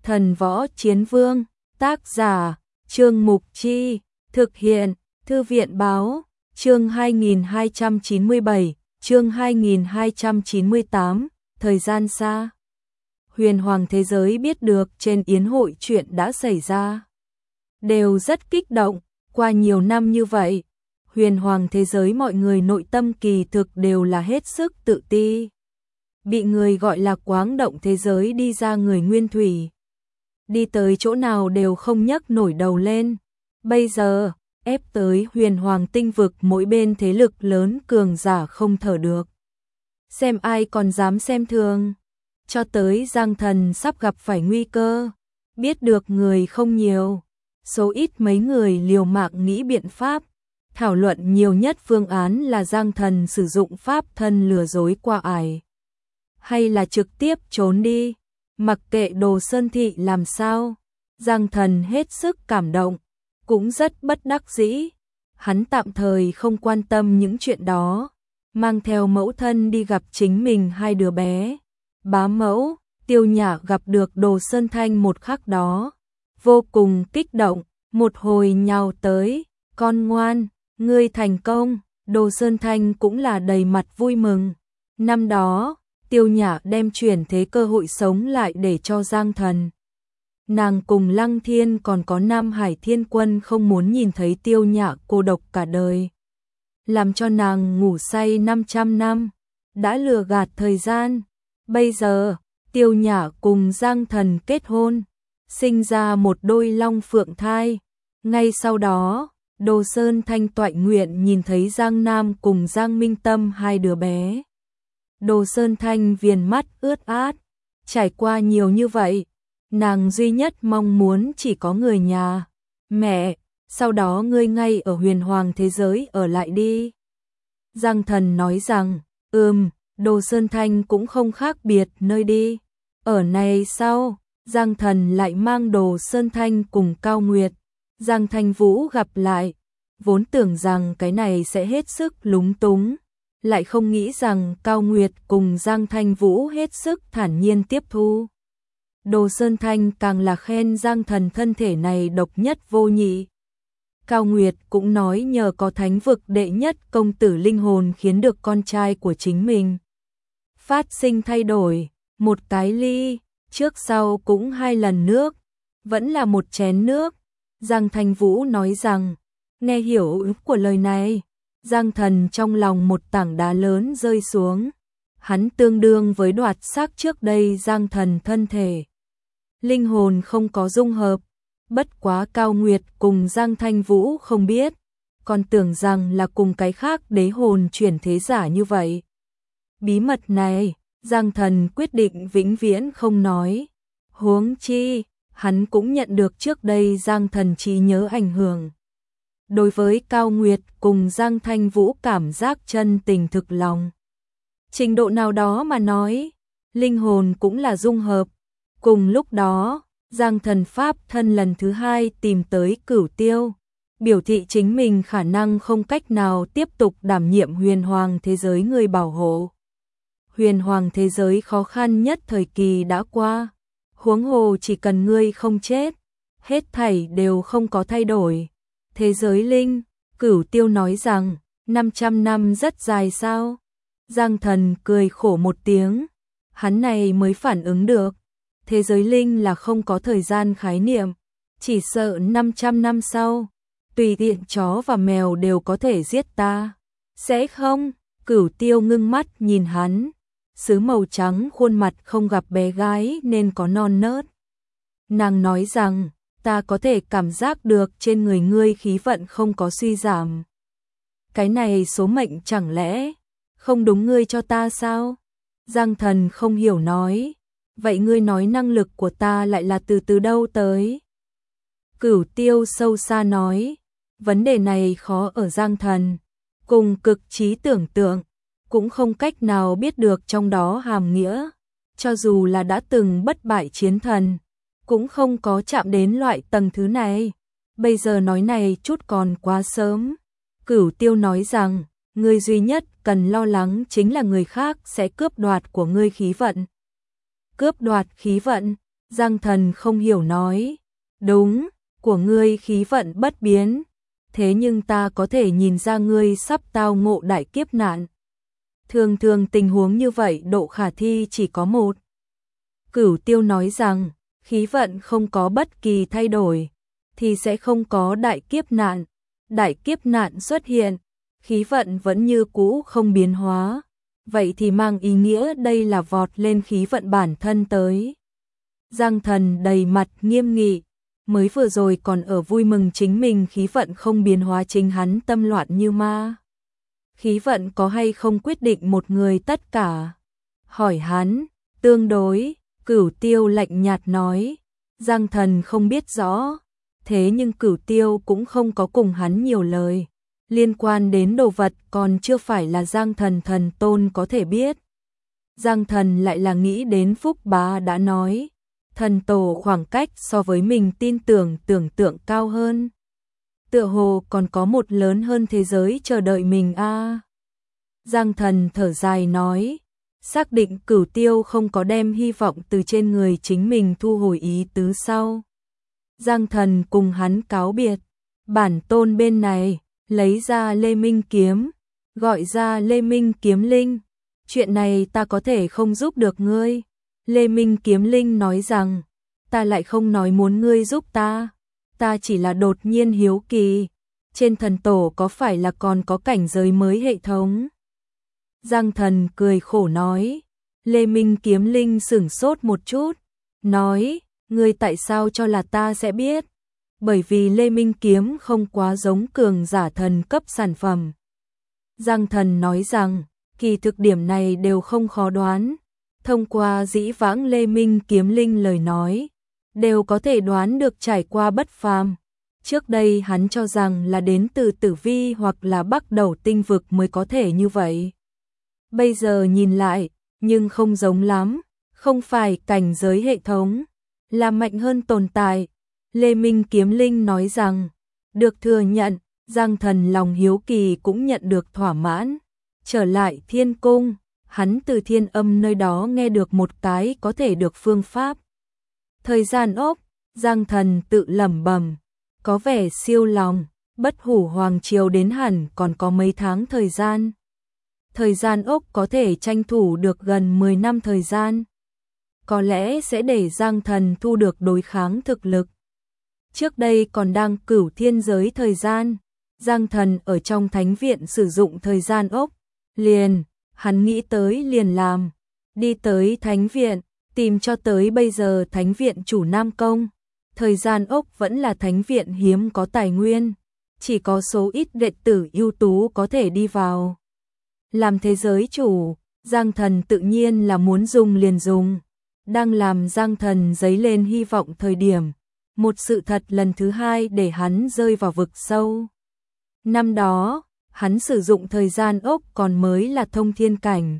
Thần Võ Chiến Vương, tác giả, Trương Mục Chi, thực hiện, Thư viện Báo, chương 2297, chương 2298, thời gian xa. Huyền Hoàng thế giới biết được trên yến hội chuyện đã xảy ra, đều rất kích động. Qua nhiều năm như vậy, Huyền Hoàng thế giới mọi người nội tâm kỳ thực đều là hết sức tự ti. Bị người gọi là Quáng Động thế giới đi ra người nguyên thủy, đi tới chỗ nào đều không nhấc nổi đầu lên. Bây giờ, ép tới Huyền Hoàng tinh vực mỗi bên thế lực lớn cường giả không thở được. Xem ai còn dám xem thường. Cho tới Giang Thần sắp gặp phải nguy cơ, biết được người không nhiều, số ít mấy người liều mạng nghĩ biện pháp. Thảo luận nhiều nhất phương án là Giang Thần sử dụng pháp thân lừa dối qua ải, hay là trực tiếp trốn đi, mặc kệ Đồ Sơn Thị làm sao. Giang Thần hết sức cảm động, cũng rất bất đắc dĩ. Hắn tạm thời không quan tâm những chuyện đó, mang theo mẫu thân đi gặp chính mình hai đứa bé. Bá mẫu, Tiêu Nhã gặp được Đồ Sơn Thanh một khắc đó, vô cùng kích động, một hồi nhào tới, con ngoan, ngươi thành công. Đồ Sơn Thanh cũng là đầy mặt vui mừng. Năm đó, Tiêu Nhã đem chuyển thế cơ hội sống lại để cho Giang Thần. Nàng cùng Lăng Thiên còn có Nam Hải Thiên Quân không muốn nhìn thấy Tiêu Nhã cô độc cả đời, làm cho nàng ngủ say 500 năm, đã lừa gạt thời gian. Bây giờ, Tiêu Nhã cùng Giang Thần kết hôn, sinh ra một đôi long phượng thai. Ngay sau đó, Đồ Sơn Thanh toại nguyện nhìn thấy Giang Nam cùng Giang Minh Tâm hai đứa bé. Đồ Sơn Thanh viền mắt ướt át, trải qua nhiều như vậy, nàng duy nhất mong muốn chỉ có người nhà. Mẹ, sau đó ngươi ngay ở Huyền Hoàng thế giới ở lại đi. Giang Thần nói rằng, Đồ Sơn Thanh cũng không khác biệt nơi đi. Ở này sau, Giang Thần lại mang Đồ Sơn Thanh cùng Cao Nguyệt, Giang Thanh Vũ gặp lại. Vốn tưởng rằng cái này sẽ hết sức lúng túng, lại không nghĩ rằng Cao Nguyệt cùng Giang Thanh Vũ hết sức thản nhiên tiếp thu. Đồ Sơn Thanh càng là khen Giang Thần thân thể này độc nhất vô nhị. Cao Nguyệt cũng nói nhờ có thánh vực đệ nhất công tử linh hồn khiến được con trai của chính mình phát sinh thay đổi. Một cái ly, trước sau cũng 2 lần nước, vẫn là một chén nước. Giang Thanh Vũ nói rằng, nghe hiểu ý của lời này, Giang Thần trong lòng một tảng đá lớn rơi xuống. Hắn tương đương với đoạt xác trước đây Giang Thần thân thể, linh hồn không có dung hợp. Bất quá Cao Nguyệt cùng Giang Thanh Vũ không biết, còn tưởng rằng là cùng cái khác đế hồn chuyển thế giả như vậy. Bí mật này, Giang Thần quyết định vĩnh viễn không nói. Huống chi, hắn cũng nhận được trước đây Giang Thần trí nhớ ảnh hưởng. Đối với Cao Nguyệt cùng Giang Thanh Vũ cảm giác chân tình thực lòng. Trình độ nào đó mà nói, linh hồn cũng là dung hợp. Cùng lúc đó, Giang Thần pháp thân lần thứ 2 tìm tới Cửu Tiêu, biểu thị chính mình khả năng không cách nào tiếp tục đảm nhiệm Huyền Hoàng thế giới người bảo hộ. Huyền Hoàng thế giới khó khăn nhất thời kỳ đã qua, huống hồ chỉ cần ngươi không chết, hết thảy đều không có thay đổi. Thế giới linh, Cửu Tiêu nói rằng, 500 năm rất dài sao? Giang Thần cười khổ một tiếng, hắn này mới phản ứng được. Thế giới linh là không có thời gian khái niệm, chỉ sợ 500 năm sau, tùy tiện chó và mèo đều có thể giết ta. Sẽ không? Cửu Tiêu ngưng mắt nhìn hắn, sứ màu trắng khuôn mặt không gặp bé gái nên có non nớt. Nàng nói rằng, ta có thể cảm giác được trên người ngươi khí vận không có suy giảm. Cái này số mệnh chẳng lẽ không đúng ngươi cho ta sao? Giang Thần không hiểu nói, vậy ngươi nói năng lực của ta lại là từ đâu tới? Cửu Tiêu sâu xa nói, vấn đề này khó ở Giang Thần, cùng cực trí tưởng tượng, cũng không cách nào biết được trong đó hàm nghĩa. Cho dù là đã từng bất bại chiến thần, cũng không có chạm đến loại tầng thứ này. Bây giờ nói này chút còn quá sớm. Cửu Tiêu nói rằng, ngươi duy nhất cần lo lắng chính là người khác sẽ cướp đoạt của ngươi khí vận. Cướp đoạt khí vận? Giang Thần không hiểu nói, đúng, của ngươi khí vận bất biến, thế nhưng ta có thể nhìn ra ngươi sắp tao ngộ đại kiếp nạn. Thường thường tình huống như vậy độ khả thi chỉ có một. Cửu Tiêu nói rằng, khí vận không có bất kỳ thay đổi, thì sẽ không có đại kiếp nạn. Đại kiếp nạn xuất hiện, khí vận vẫn như cũ không biến hóa, vậy thì mang ý nghĩa đây là vọt lên khí vận bản thân tới. Giang Thần đầy mặt nghiêm nghị, mới vừa rồi còn ở vui mừng chính mình khí vận không biến hóa, chính hắn tâm loạn như ma. Khí vận có hay không quyết định một người tất cả. Hỏi hắn, tương đối, Cửu Tiêu lạnh nhạt nói, Giang Thần không biết rõ, thế nhưng Cửu Tiêu cũng không có cùng hắn nhiều lời. Liên quan đến đồ vật còn chưa phải là Giang Thần thần tôn có thể biết. Giang Thần lại là nghĩ đến Phúc Bá đã nói, thần tổ khoảng cách so với mình tin tưởng tượng cao hơn. Tựa hồ còn có một lớn hơn thế giới chờ đợi mình a. Giang Thần thở dài nói, xác định Cửu Tiêu không có đem hy vọng từ trên người chính mình thu hồi ý tứ sau. Giang Thần cùng hắn cáo biệt, bản tôn bên này lấy ra Lê Minh kiếm, gọi ra Lê Minh kiếm linh, chuyện này ta có thể không giúp được ngươi. Lê Minh kiếm linh nói rằng, ta lại không nói muốn ngươi giúp ta chỉ là đột nhiên hiếu kỳ, trên thần tổ có phải là còn có cảnh giới mới hệ thống? Giang Thần cười khổ nói, Lê Minh kiếm linh sửng sốt một chút, nói, ngươi tại sao cho là ta sẽ biết? Bởi vì Lê Minh kiếm không quá giống cường giả thần cấp sản phẩm. Giang Thần nói rằng, kỳ thực điểm này đều không khó đoán, thông qua dĩ vãng Lê Minh kiếm linh lời nói, đều có thể đoán được trải qua bất phàm. Trước đây hắn cho rằng là đến từ Tử Vi hoặc là Bắc Đầu tinh vực mới có thể như vậy. Bây giờ nhìn lại, nhưng không giống lắm, không phải cảnh giới hệ thống, là mạnh hơn tồn tại. Lê Minh kiếm linh nói rằng, được thừa nhận, Giang Thần lòng hiếu kỳ cũng nhận được thỏa mãn. Trở lại thiên cung, hắn từ Thiên Âm nơi đó nghe được một cái có thể được phương pháp. Thời gian ốc, Giang Thần tự lẩm bẩm, có vẻ siêu lòng, Bất Hủ Hoàng Triều đến hẳn còn có mấy tháng thời gian. Thời gian ốc có thể tranh thủ được gần 10 năm thời gian. Có lẽ sẽ để Giang Thần thu được đối kháng thực lực. Trước đây còn đang cửu thiên giới thời gian, Giang Thần ở trong thánh viện sử dụng thời gian ốc, hắn nghĩ tới liền làm, đi tới thánh viện, tìm cho tới bây giờ thánh viện chủ Nam Công. Thời gian ốc vẫn là thánh viện hiếm có tài nguyên, chỉ có số ít đệ tử ưu tú có thể đi vào. Làm thế giới chủ, Giang Thần tự nhiên là muốn dùng liền dùng. Đang làm Giang Thần dấy lên hy vọng thời điểm, một sự thật lần thứ hai để hắn rơi vào vực sâu. Năm đó, hắn sử dụng thời gian ốc còn mới là thông thiên cảnh.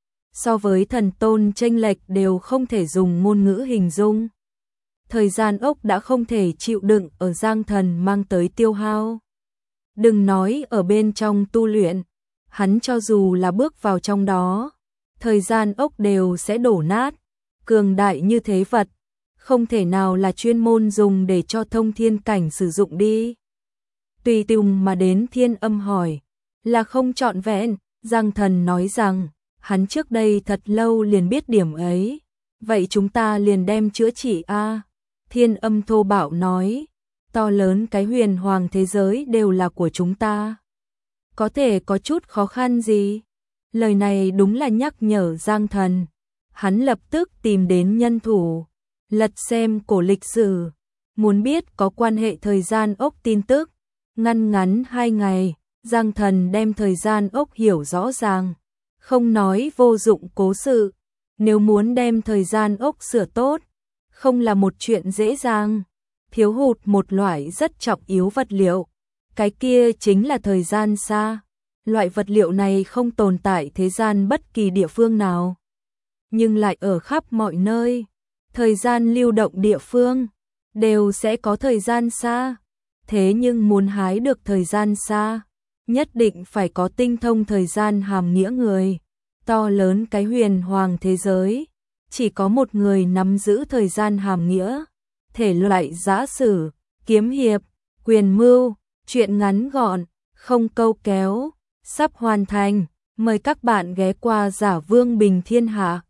So với thần tôn chênh lệch đều không thể dùng ngôn ngữ hình dung. Thời gian ốc đã không thể chịu đựng ở Giang Thần mang tới tiêu hao. Đừng nói ở bên trong tu luyện, hắn cho dù là bước vào trong đó, thời gian ốc đều sẽ đổ nát. Cường đại như thế vật, không thể nào là chuyên môn dùng để cho thông thiên cảnh sử dụng đi. Tùy tùng mà đến Thiên Âm hỏi, là không trọn vẹn. Giang Thần nói rằng, hắn trước đây thật lâu liền biết điểm ấy, vậy chúng ta liền đem chữa trị a. Thiên Âm thô bạo nói, to lớn cái huyền hoàng thế giới đều là của chúng ta, có thể có chút khó khăn gì? Lời này đúng là nhắc nhở Giang Thần. Hắn lập tức tìm đến nhân thủ, lật xem cổ lịch sử, muốn biết có quan hệ thời gian ốc tin tức. Ngắn 2 ngày, Giang Thần đem thời gian ốc hiểu rõ ràng, không nói vô dụng cố sự. Nếu muốn đem thời gian ốc sửa tốt, không là một chuyện dễ dàng. Thiếu hụt một loại rất trọng yếu vật liệu, cái kia chính là thời gian xa. Loại vật liệu này không tồn tại thế gian bất kỳ địa phương nào, nhưng lại ở khắp mọi nơi. Thời gian lưu động địa phương đều sẽ có thời gian xa, thế nhưng muốn hái được thời gian xa, nhất định phải có tinh thông thời gian hàm nghĩa người. To lớn cái huyền hoàng thế giới, chỉ có một người nắm giữ thời gian hàm nghĩa, thể loại giã sử, kiếm hiệp, quyền mưu, truyện ngắn gọn, không câu kéo, sắp hoàn thành. Mời các bạn ghé qua Giả Vương Bình Thiên Hạ.